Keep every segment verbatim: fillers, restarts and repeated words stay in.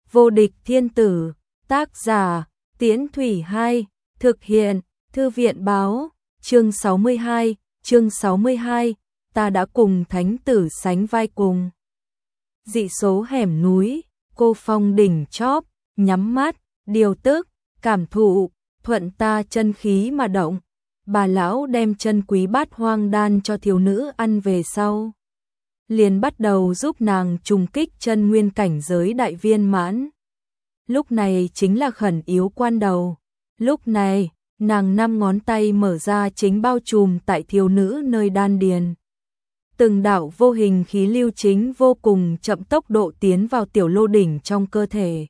Vô địch thiên tử, tác giả, Tiễn Thủy hai, thực hiện, Thư viện báo, chương sáu mươi hai, chương sáu mươi hai, ta đã cùng thánh tử sánh vai cùng. Dị số hẻm núi, cô phong đỉnh chóp, nhắm mắt, điều tức, cảm thụ, thuận ta chân khí mà động. Bà lão đem chân quý bát hoang đan cho thiếu nữ ăn về sau, liền bắt đầu giúp nàng trùng kích chân nguyên cảnh giới đại viên mãn. Lúc này chính là khẩn yếu quan đầu. Lúc này, nàng năm ngón tay mở ra chính bao trùm tại thiếu nữ nơi đan điền. Từng đạo vô hình khí lưu chính vô cùng chậm tốc độ tiến vào tiểu lô đỉnh trong cơ thể.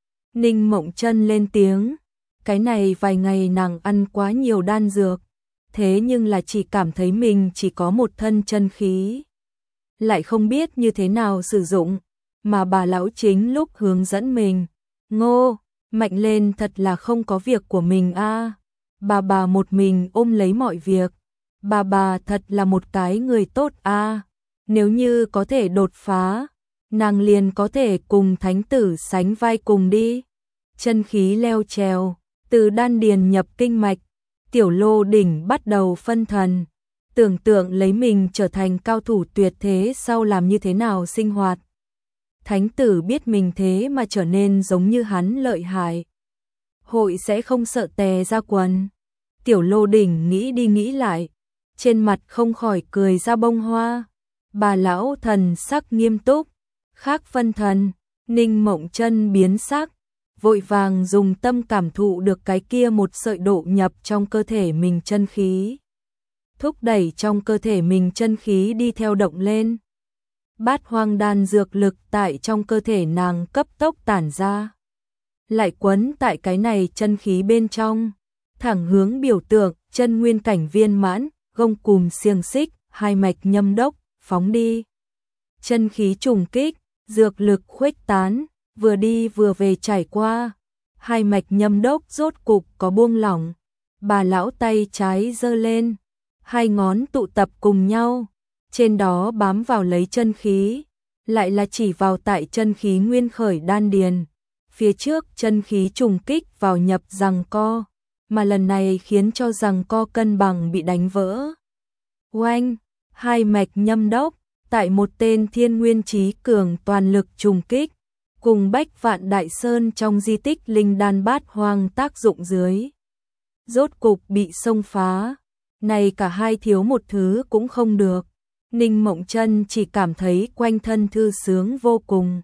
Ninh Mộng Chân lên tiếng, cái này vài ngày nàng ăn quá nhiều đan dược, thế nhưng là chỉ cảm thấy mình chỉ có một thân chân khí, lại không biết như thế nào sử dụng, mà bà lão chính lúc hướng dẫn mình, ngô, mạnh lên thật là không có việc của mình a. À. Bà bà một mình ôm lấy mọi việc, bà bà thật là một cái người tốt a. À. Nếu như có thể đột phá, nàng liền có thể cùng thánh tử sánh vai cùng đi. Chân khí leo trèo, từ đan điền nhập kinh mạch, tiểu lô đỉnh bắt đầu phân thần, tưởng tượng lấy mình trở thành cao thủ tuyệt thế sau làm như thế nào sinh hoạt. Thánh tử biết mình thế mà trở nên giống như hắn lợi hại, hội sẽ không sợ tè ra quần. Tiểu lô đỉnh nghĩ đi nghĩ lại, trên mặt không khỏi cười ra bông hoa. Bà lão thần sắc nghiêm túc, khác phân thần. Ninh Mộng Chân biến sắc, vội vàng dùng tâm cảm thụ được cái kia một sợi độ nhập trong cơ thể mình chân khí, thúc đẩy trong cơ thể mình chân khí đi theo động lên. Bát hoang đan dược lực tại trong cơ thể nàng cấp tốc tản ra, lại quấn tại cái này chân khí bên trong, thẳng hướng biểu tượng chân nguyên cảnh viên mãn, gông cùm xiềng xích, hai mạch nhâm đốc, phóng đi. Chân khí trùng kích, dược lực khuếch tán, vừa đi vừa về trải qua, hai mạch nhâm đốc rốt cục có buông lỏng. Bà lão tay trái giơ lên, hai ngón tụ tập cùng nhau, trên đó bám vào lấy chân khí, lại là chỉ vào tại chân khí nguyên khởi đan điền. Phía trước chân khí trùng kích vào nhập giằng co, mà lần này khiến cho giằng co cân bằng bị đánh vỡ. Oanh, hai mạch nhâm đốc, tại một tên thiên nguyên trí cường toàn lực trùng kích, cùng Bách Vạn Đại Sơn trong di tích linh đan bát hoang tác dụng dưới, rốt cục bị xông phá. Này cả hai thiếu một thứ cũng không được. Ninh Mộng Chân chỉ cảm thấy quanh thân thư sướng vô cùng.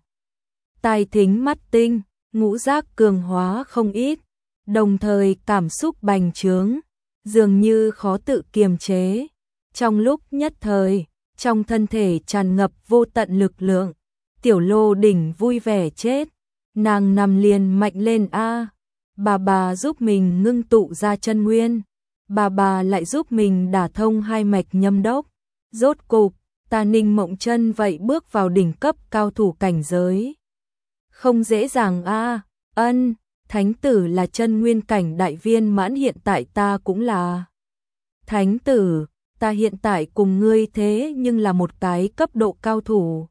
Tai thính mắt tinh, ngũ giác cường hóa không ít, đồng thời cảm xúc bành trướng, dường như khó tự kiềm chế. Trong lúc nhất thời, trong thân thể tràn ngập vô tận lực lượng, tiểu lô đỉnh vui vẻ chết, nàng nằm liền mạnh lên a. À. Bà bà giúp mình ngưng tụ ra chân nguyên, bà bà lại giúp mình đả thông hai mạch nhâm đốc. Rốt cục, ta Ninh Mộng Chân vậy bước vào đỉnh cấp cao thủ cảnh giới. Không dễ dàng a. À. Ân, thánh tử là chân nguyên cảnh đại viên mãn, hiện tại ta cũng là. Thánh tử, ta hiện tại cùng ngươi thế nhưng là một cái cấp độ cao thủ.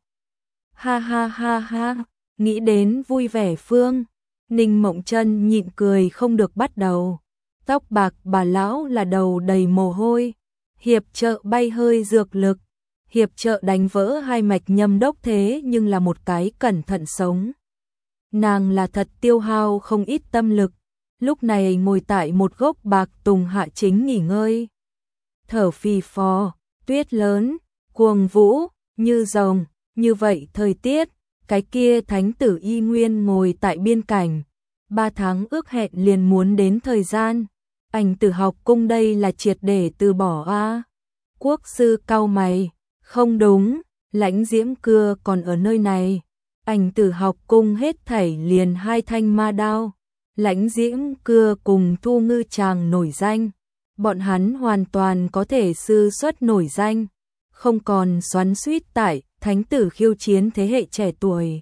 Ha ha ha ha, nghĩ đến vui vẻ phương, Ninh Mộng Chân nhịn cười không được bắt đầu. Tóc bạc bà lão là đầu đầy mồ hôi, hiệp trợ bay hơi dược lực, hiệp trợ đánh vỡ hai mạch nhâm đốc, thế nhưng là một cái cẩn thận sống. Nàng là thật tiêu hao không ít tâm lực, lúc này ngồi tại một gốc bạc tùng hạ chính nghỉ ngơi. Thở phì phò, tuyết lớn, cuồng vũ, như rồng, như vậy thời tiết, cái kia thánh tử y nguyên ngồi tại biên cảnh. Ba tháng ước hẹn liền muốn đến thời gian, Ảnh Tử học cung đây là triệt để từ bỏ a. À. Quốc sư cau mày, không đúng, Lãnh Diễm Cưa còn ở nơi này. Ảnh Tử học cung hết thảy liền hai thanh ma đao, Lãnh Diễm Cưa cùng Thu Ngư Tràng nổi danh, bọn hắn hoàn toàn có thể sư xuất nổi danh, không còn xoắn xuýt tại thánh tử khiêu chiến thế hệ trẻ tuổi,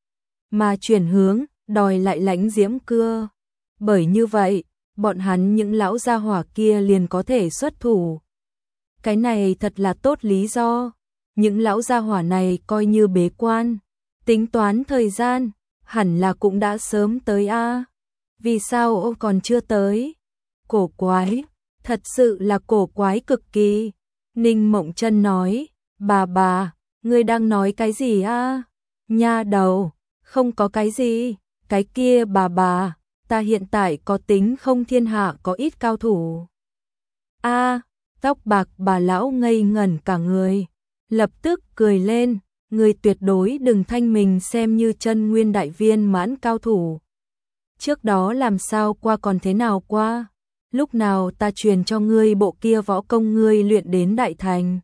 mà chuyển hướng đòi lại Lãnh Diễm Cưa. Bởi như vậy, bọn hắn những lão gia hỏa kia liền có thể xuất thủ. Cái này thật là tốt lý do. Những lão gia hỏa này coi như bế quan, tính toán thời gian, hẳn là cũng đã sớm tới a. Vì sao ông còn chưa tới? Cổ quái, thật sự là cổ quái cực kỳ. Ninh Mộng Chân nói, bà bà, ngươi đang nói cái gì a? Nha đầu, không có cái gì, cái kia bà bà, ta hiện tại có tính không thiên hạ có ít cao thủ. A, tóc bạc bà lão ngây ngẩn cả người, lập tức cười lên, người tuyệt đối đừng thanh mình xem như chân nguyên đại viên mãn cao thủ. Trước đó làm sao qua còn thế nào qua? Lúc nào ta truyền cho ngươi bộ kia võ công ngươi luyện đến đại thành?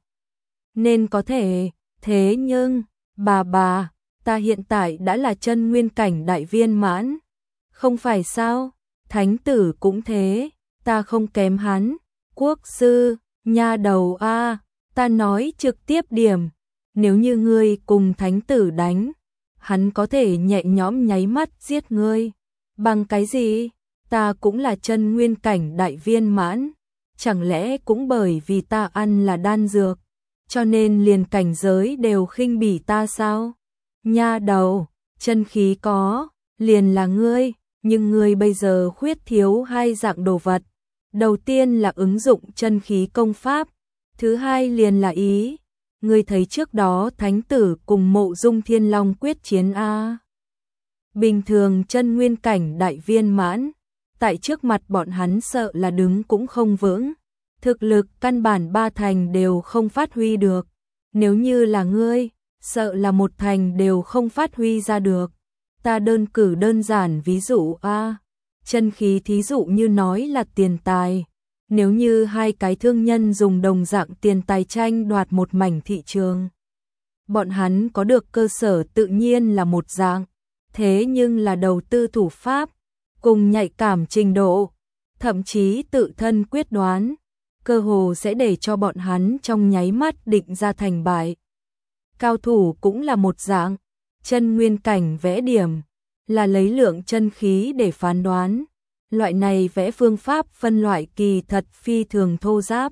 Nên có thể, thế nhưng, bà bà, ta hiện tại đã là chân nguyên cảnh đại viên mãn. Không phải sao? Thánh tử cũng thế, ta không kém hắn. Quốc sư, nha đầu a, ta nói trực tiếp điểm, nếu như ngươi cùng thánh tử đánh, hắn có thể nhẹ nhõm nháy mắt giết ngươi. Bằng cái gì? Ta cũng là chân nguyên cảnh đại viên mãn, chẳng lẽ cũng bởi vì ta ăn là đan dược, cho nên liền cảnh giới đều khinh bỉ ta sao? Nha đầu, chân khí có, liền là ngươi, nhưng ngươi bây giờ khuyết thiếu hai dạng đồ vật. Đầu tiên là ứng dụng chân khí công pháp, thứ hai liền là ý. Ngươi thấy trước đó thánh tử cùng Mộ Dung Thiên Long quyết chiến a. Bình thường chân nguyên cảnh đại viên mãn, tại trước mặt bọn hắn sợ là đứng cũng không vững, thực lực căn bản ba thành đều không phát huy được. Nếu như là ngươi, sợ là một thành đều không phát huy ra được. Ta đơn cử đơn giản ví dụ a, chân khí thí dụ như nói là tiền tài. Nếu như hai cái thương nhân dùng đồng dạng tiền tài tranh đoạt một mảnh thị trường, bọn hắn có được cơ sở tự nhiên là một dạng, thế nhưng là đầu tư thủ pháp, cùng nhạy cảm trình độ, thậm chí tự thân quyết đoán, cơ hồ sẽ để cho bọn hắn trong nháy mắt định ra thành bại. Cao thủ cũng là một dạng, chân nguyên cảnh vẽ điểm, là lấy lượng chân khí để phán đoán. Loại này vẽ phương pháp phân loại kỳ thật phi thường thô giáp.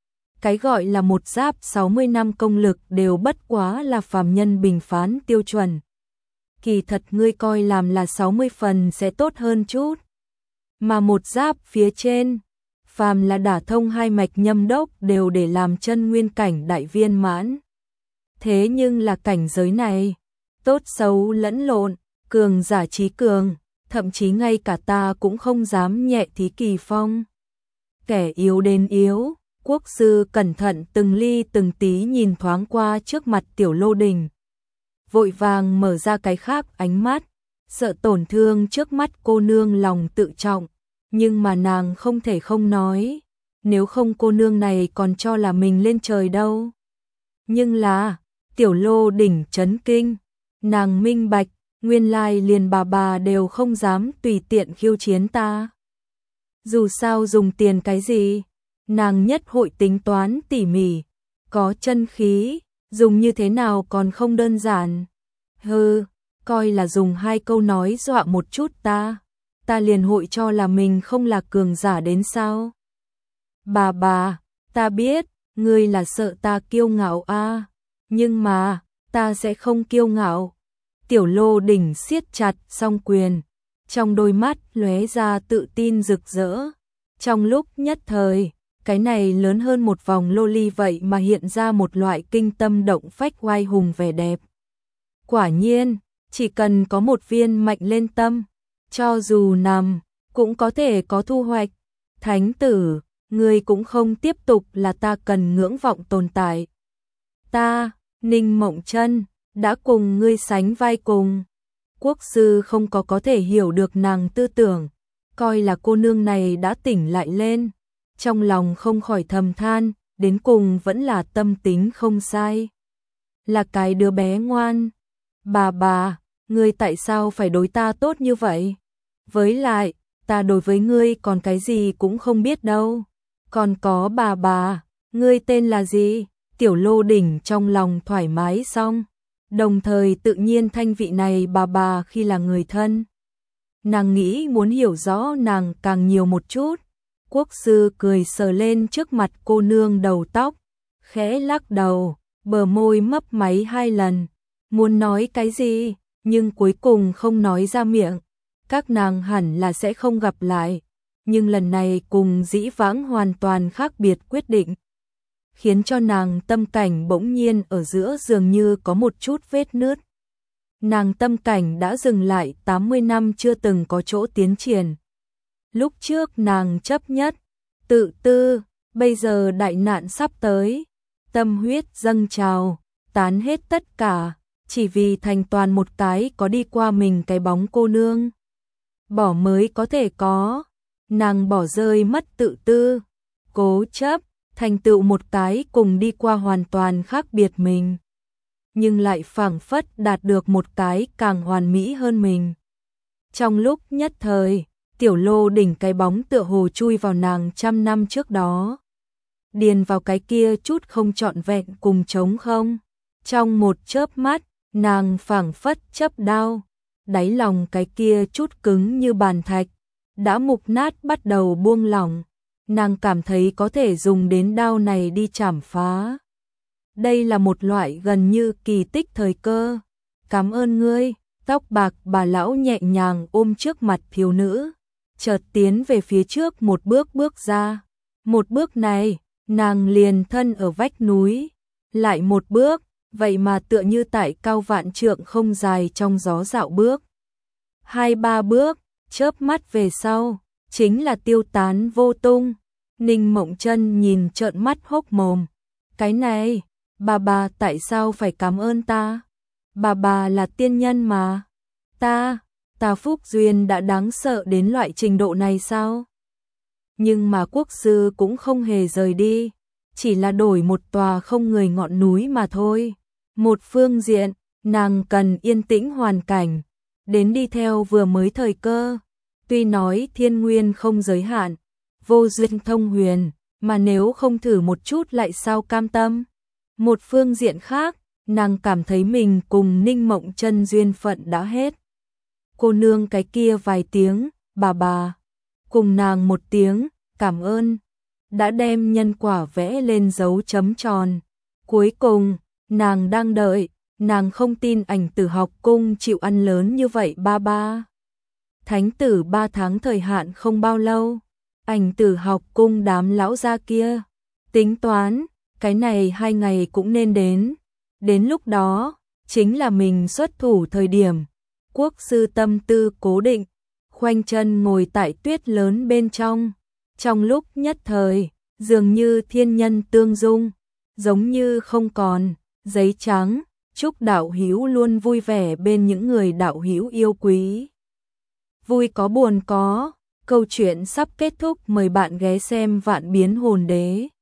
Cái gọi là một giáp sáu mươi năm công lực đều bất quá là phàm nhân bình phán tiêu chuẩn. Kỳ thật ngươi coi làm là sáu mươi phần sẽ tốt hơn chút. Mà một giáp phía trên, phàm là đả thông hai mạch nhâm đốc đều để làm chân nguyên cảnh đại viên mãn. Thế nhưng là cảnh giới này, tốt xấu lẫn lộn, cường giả trí cường, thậm chí ngay cả ta cũng không dám nhẹ thí Kỳ Phong. Kẻ yếu đến yếu, quốc sư cẩn thận từng ly từng tí nhìn thoáng qua trước mặt Tiểu Lô Đình. Vội vàng mở ra cái khác ánh mắt, sợ tổn thương trước mắt cô nương lòng tự trọng, nhưng mà nàng không thể không nói, nếu không cô nương này còn cho là mình lên trời đâu. Nhưng là, Tiểu Lô Đình chấn kinh, nàng minh bạch, nguyên lai liền bà bà đều không dám tùy tiện khiêu chiến ta. Dù sao dùng tiền cái gì, nàng nhất hội tính toán tỉ mỉ, có chân khí, dùng như thế nào còn không đơn giản. Hừ, coi là dùng hai câu nói dọa một chút ta, ta liền hội cho là mình không là cường giả đến sao. Bà bà, ta biết, ngươi là sợ ta kiêu ngạo a, nhưng mà, ta sẽ không kiêu ngạo. Tiểu Lô Đình siết chặt song quyền, trong đôi mắt lóe ra tự tin rực rỡ. Trong lúc nhất thời, cái này lớn hơn một vòng lô ly vậy mà hiện ra một loại kinh tâm động phách oai hùng vẻ đẹp. Quả nhiên, chỉ cần có một viên mạnh lên tâm, cho dù nằm, cũng có thể có thu hoạch. Thánh tử, ngươi cũng không tiếp tục là ta cần ngưỡng vọng tồn tại. Ta, Ninh Mộng Chân, đã cùng ngươi sánh vai cùng. Quốc sư không có có thể hiểu được nàng tư tưởng, coi là cô nương này đã tỉnh lại lên, trong lòng không khỏi thầm than, đến cùng vẫn là tâm tính không sai. Là cái đứa bé ngoan. Bà bà, ngươi tại sao phải đối ta tốt như vậy? Với lại, ta đối với ngươi còn cái gì cũng không biết đâu. Còn có bà bà, ngươi tên là gì? Tiểu Lô Đình trong lòng thoải mái xong, đồng thời tự nhiên thanh vị này bà bà khi là người thân. Nàng nghĩ muốn hiểu rõ nàng càng nhiều một chút. Quốc sư cười sờ lên trước mặt cô nương đầu tóc, khẽ lắc đầu, bờ môi mấp máy hai lần. Muốn nói cái gì, nhưng cuối cùng không nói ra miệng. Các nàng hẳn là sẽ không gặp lại, nhưng lần này cùng dĩ vãng hoàn toàn khác biệt quyết định, khiến cho nàng tâm cảnh bỗng nhiên ở giữa dường như có một chút vết nứt. Nàng tâm cảnh đã dừng lại tám mươi năm chưa từng có chỗ tiến triển. Lúc trước nàng chấp nhất, tự tư, bây giờ đại nạn sắp tới, tâm huyết dâng trào, tán hết tất cả, chỉ vì thành toàn một cái có đi qua mình cái bóng cô nương. Bỏ mới có thể có, nàng bỏ rơi mất tự tư, cố chấp, thành tựu một cái cùng đi qua hoàn toàn khác biệt mình, nhưng lại phảng phất đạt được một cái càng hoàn mỹ hơn mình. Trong lúc nhất thời, Tiểu Lô đỉnh cái bóng tựa hồ chui vào nàng trăm năm trước đó, điền vào cái kia chút không trọn vẹn cùng trống không. Trong một chớp mắt, nàng phảng phất chấp đao, đáy lòng cái kia chút cứng như bàn thạch, đã mục nát bắt đầu buông lỏng. Nàng cảm thấy có thể dùng đến đao này đi chảm phá. Đây là một loại gần như kỳ tích thời cơ. Cảm ơn ngươi, tóc bạc bà lão nhẹ nhàng ôm trước mặt thiếu nữ, chợt tiến về phía trước một bước bước ra. Một bước này, nàng liền thân ở vách núi, lại một bước, vậy mà tựa như tại cao vạn trượng không dài trong gió dạo bước. Hai ba bước, chớp mắt về sau, chính là tiêu tán vô tung. Ninh Mộng Chân nhìn trợn mắt hốc mồm. Cái này, bà bà tại sao phải cảm ơn ta? Bà bà là tiên nhân mà. Ta, ta phúc duyên đã đáng sợ đến loại trình độ này sao? Nhưng mà quốc sư cũng không hề rời đi, chỉ là đổi một tòa không người ngọn núi mà thôi. Một phương diện, nàng cần yên tĩnh hoàn cảnh, đến đi theo vừa mới thời cơ. Tuy nói thiên nguyên không giới hạn, vô duyên thông huyền, mà nếu không thử một chút lại sao cam tâm. Một phương diện khác, nàng cảm thấy mình cùng Ninh Mộng Chân duyên phận đã hết. Cô nương cái kia vài tiếng, bà bà, cùng nàng một tiếng, cảm ơn, đã đem nhân quả vẽ lên dấu chấm tròn. Cuối cùng, nàng đang đợi, nàng không tin Ảnh Tử học cung chịu ăn lớn như vậy ba ba. Thánh tử ba tháng thời hạn không bao lâu, Ảnh Tử học cung đám lão gia kia tính toán, cái này hai ngày cũng nên đến. Đến lúc đó, chính là mình xuất thủ thời điểm. Quốc sư tâm tư cố định, khoanh chân ngồi tại tuyết lớn bên trong. Trong lúc nhất thời, dường như thiên nhân tương dung, giống như không còn, giấy trắng, chúc đạo hữu luôn vui vẻ bên những người đạo hữu yêu quý. Vui có buồn có, câu chuyện sắp kết thúc, mời bạn ghé xem Vạn Biến Hồn Đế.